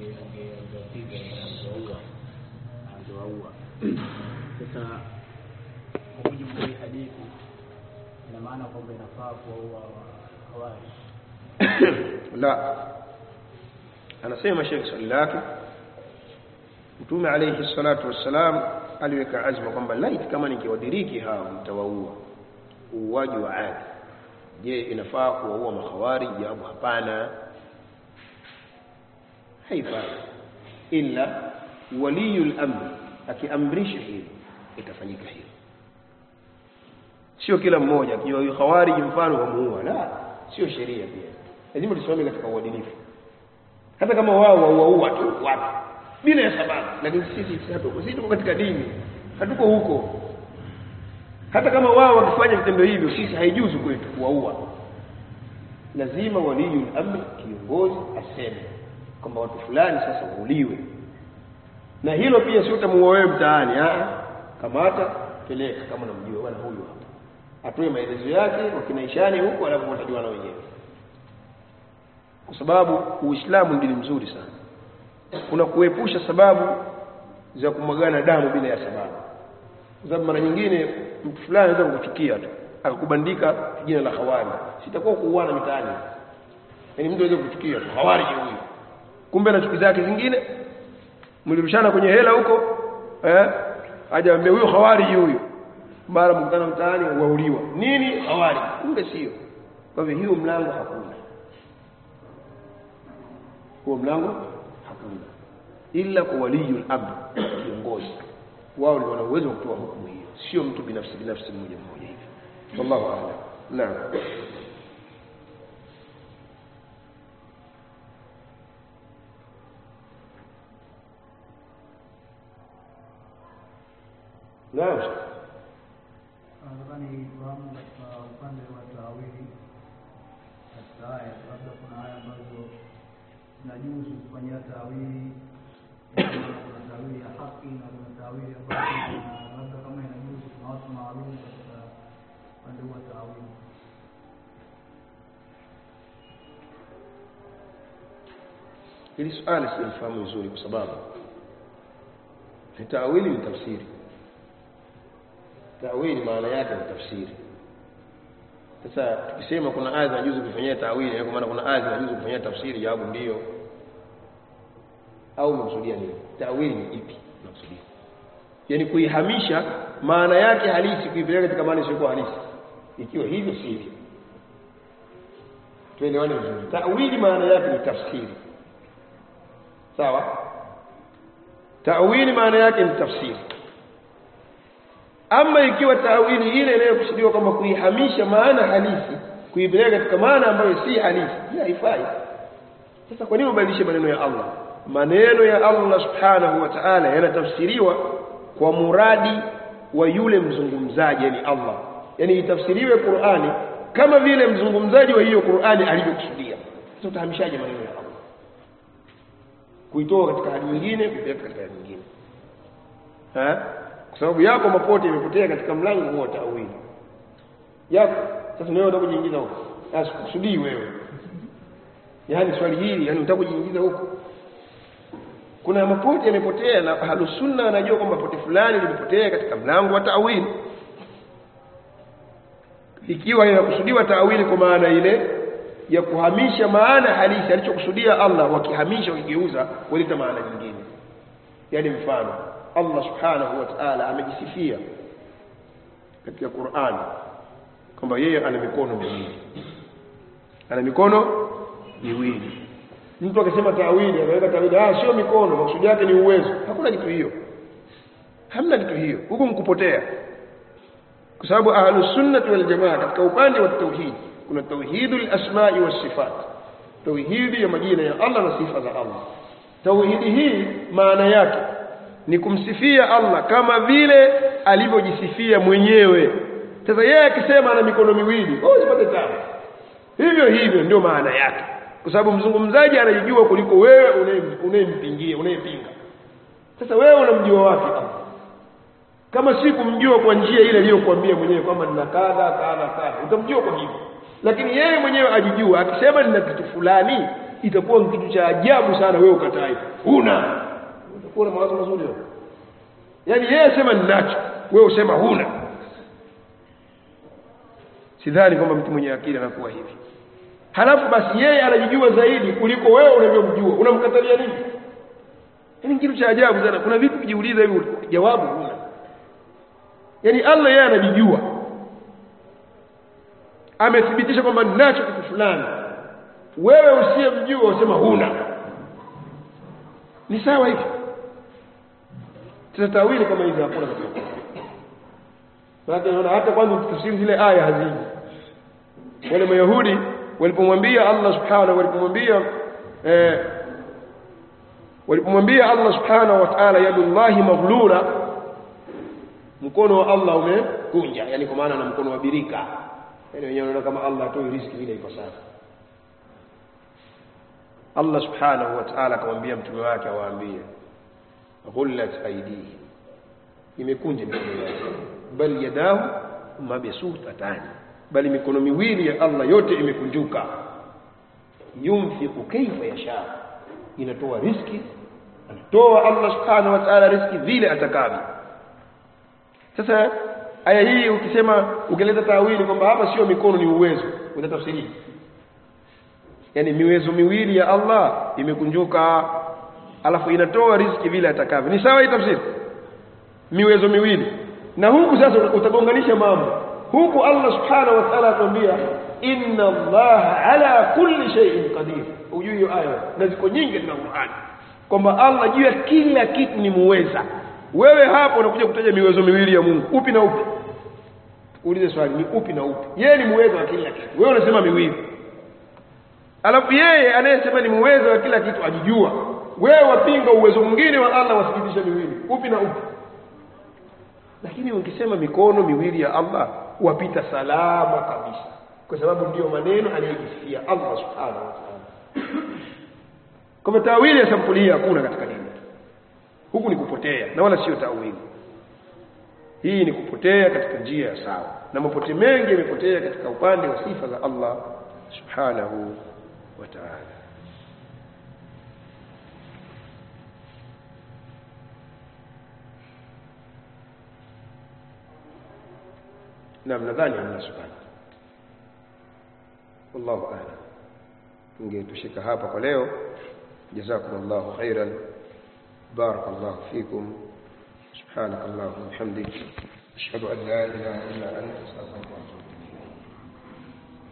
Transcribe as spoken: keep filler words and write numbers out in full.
angepiga angeua angeua. Sasa kwa mujibu wa hadithi ina maana kwamba inafaa kuua hawari. La, anasema Sheikh swali lake, Mtume alayhi salatu wassalam aliweka azma kwamba laiti kama ningewadiriki hao mtawaua uuaji wa adi. Je, inafaa kuwaua makhawari? Jawabu hapana, haifai. Illa waliyul amr akiamrisha hili itafanyika hilo. Sio kila mmoja akiwa khawari mfano wamuua, la, sio sheria pia. Lazima tusimame katika uadilifu. Hata kama wao wauaua tu watu bila ya sababu, lakini sisi hatuko sisi tuko katika dini, hatuko huko. Hata kama wao wakifanya vitendo hivyo, sisi haijuzu kwetu kuwaua. Lazima waliyul amri, kiongozi, aseme kwamba watu fulani sasa wauliwe. Na hilo pia sio utamuua wewe mtaani, ah, kamata peleka kama unamjua bwana huyu hapa, atoe maelezo yake wakinaishani huko, alafu watajua na wenyewe. Kwa sababu Uislamu ni dini mzuri sana. Kuna kuepusha sababu za kumwagana damu bila ya sababu. Kwa sababu mara nyingine mtu fulani anaweza kukuchukia tu akakubandika jina la khawari, sitakuwa kuuana mitaani. Yaani mtu anaweza kukuchukia tu khawari huyu, kumbe na chuki zake zingine mlirushana kwenye hela huko, eh, aje ambe huyu khawari huyu, mara mkutana mtaani wauliwa nini khawari, kumbe sio. Kwa hivyo hiyo mlango hakuna, huo mlango hakuna, ila kwa waliyul amr, kiongozi. Wao ndio wana uwezo wa kutoa hukumu hiyo, sio mtu binafsi binafsi mmoja mmoja hivi. Wallahu a'lam. Naam. Naam. Nadhani fahamu katika upande wa tawili katika aya, labda kuna aya ambazo zinajuzu kufanyia tawili, kuna tawili ya haki na kuna tawili ambayo labda kama inajuzu kuna watu maalum katika upande wa tawili. Hili swali silifahamu vizuri kwa sababu ni tawili ni tafsiri. Tawili maana yake ni tafsiri. Sasa tukisema kuna aya zinajuzu kufanyia tawili, kwa maana kuna aya zinajuzu kufanyia tafsiri, jawabu ndio. Au mkusudia nini? Tawili ni ipi unakusudia? Yaani kuihamisha maana yake halisi kuipeleka katika maana isiyo halisi. Ikiwa hivyo si hivyo, tuelewane vizuri. Tawili maana yake ni tafsiri, sawa? Tawili maana yake ni tafsiri. Ama ikiwa tawili ile inayokusudiwa kama kuihamisha maana halisi kuipeleka katika maana ambayo si halisi, hii haifai. Sasa kwa nini ubadilishe maneno ya Allah? Maneno ya Allah subhanahu wa ta'ala yanatafsiriwa kwa muradi wa yule mzungumzaji, yani Allah. Yani itafsiriwe Qur'ani kama vile mzungumzaji wa hiyo Qur'ani alivyokusudia. Sasa utahamishaje maneno ya Allah kuitoa katika hali nyingine kupeleka katika hali nyingine? Ha? Kwa sababu yako mapote imepotea katika mlango wa tawili yako. Sasa wewe unataka kujiingiza huko, sasa kusudii wewe, yani swali hili, yani unataka kujiingiza huko. Kuna mapote yamepotea na Ahlus Sunna anajua kwamba pote fulani limepotea katika mlango wa tawili, ikiwa inakusudiwa tawili kwa maana ile ya kuhamisha maana halisi alichokusudia Allah, wakihamisha wakigeuza kuleta maana nyingine. Yani mfano Allah subhanahu wa ta'ala amejisifia katika Qur'an kwamba yeye ana mikono miwili, ana mikono miwili. Mtu akisema tawili, anaweka tawili, ah sio mikono, maksudi yake ni uwezo. Hakuna kitu hiyo, hamna kitu hiyo, huko mkupotea. Kwa sababu Ahlus Sunnah wal Jamaa katika upande wa tauhid kuna tauhidul asma'i was sifat, tauhidi ya majina ya Allah na sifa za Allah. Tauhidi hii maana yake ni kumsifia Allah kama vile alivyojisifia mwenyewe. Sasa yeye akisema ana mikono miwili, oh usipate tabu. Hivyo hivyo ndio maana yake. Kwa sababu mzungumzaji anajijua kuliko wewe unayempingia, unayepinga. Sasa wewe unamjua wapi Allah? Kama si kumjua kwa njia ile aliyokuambia mwenyewe kwamba nina kadha kadha kadha, utamjua kwa hivyo. Lakini yeye mwenyewe ajijua, akisema nina kitu fulani, itakuwa kitu cha ajabu sana wewe ukatai huna. Utakuwa na mawazo mazuri wewe. Yaani yeye sema ninacho, wewe usema huna. Sidhani kwamba mtu mwenye akili anakuwa hivi. Halafu basi yeye anajijua zaidi kuliko wewe unavyomjua. Unamkatalia nini? Yaani kitu cha ajabu sana. Kuna vitu kujiuliza hivi jawabu huna. Yaani Allah yeye anajijua. Amethibitisha kwamba ninacho kitu fulani. Wewe usiyemjua usema huna. Ni sawa hivi. Tutatawili kama hizo hakuna kitu. Baada ya hata kwanza tafsiri zile aya haziji. Wale Mayahudi walipomwambia Allah subhanahu walipomwambia eh walipomwambia Allah subhanahu wa ta'ala yadullahi maghlula, mkono wa Allah umekunja, yani kwa maana na mkono wa birika. Yani wenyewe wanaona kama Allah atoi riziki vile iko sawa. Allah subhanahu wa ta'ala akamwambia mtume wake awaambie ghullat aydihi, imekunja mikono yake, bal yadahu mabsuutatan, bali mikono miwili ya Allah yote imekunjuka. Yunfiqu kayfa yasha, inatoa riziki, anatoa Allah subhanahu wa ta'ala riziki vile atakavyo. Sasa aya hii ukisema ukileta tawili kwamba hapa sio mikono ni uwezo, utatafsiri yani miwezo miwili ya Allah imekunjuka alafu inatoa riziki vile atakavyo. Ni sawa hii tafsiri? Miwezo miwili. Na huku sasa utagonganisha mambo. Huku Allah subhanahu wa ta'ala atuambia inna Allah ala kulli shay'in qadir. Ujui hiyo aya na ziko nyingi katika Qur'an kwamba Allah juu ya kila kitu ni muweza. Wewe hapo unakuja kutaja miwezo miwili ya Mungu. Upi na upi? Uulize swali, ni upi na upi? Yeye ni muweza wa kila kitu. Wewe unasema miwili. Alafu yeye anayesema ni muweza wa kila kitu ajijua. Wewe wapinga uwezo mwingine wa Allah wasikidisha miwili. Upi na upi? Lakini ukisema mikono miwili ya Allah wapita salama kabisa, kwa sababu ndio maneno aliyojisikia Allah subhanahu wa ta'ala. Kama tawili ya sampuli hakuna katika dini. Huku ni kupotea na wala sio tawili. Hii ni kupotea katika njia sawa, na mapote mengi yamepotea katika upande wa sifa za Allah subhanahu wa ta'ala. Naam, nadhani hamna swali. Wallahu a'lam. Tungetushika hapa kwa leo. Jazakumullahu khairan. Barakallahu fikum. Subhanakallahumma wa bihamdika ashhadu an la ilaha illa anta astaghfiruka wa atubu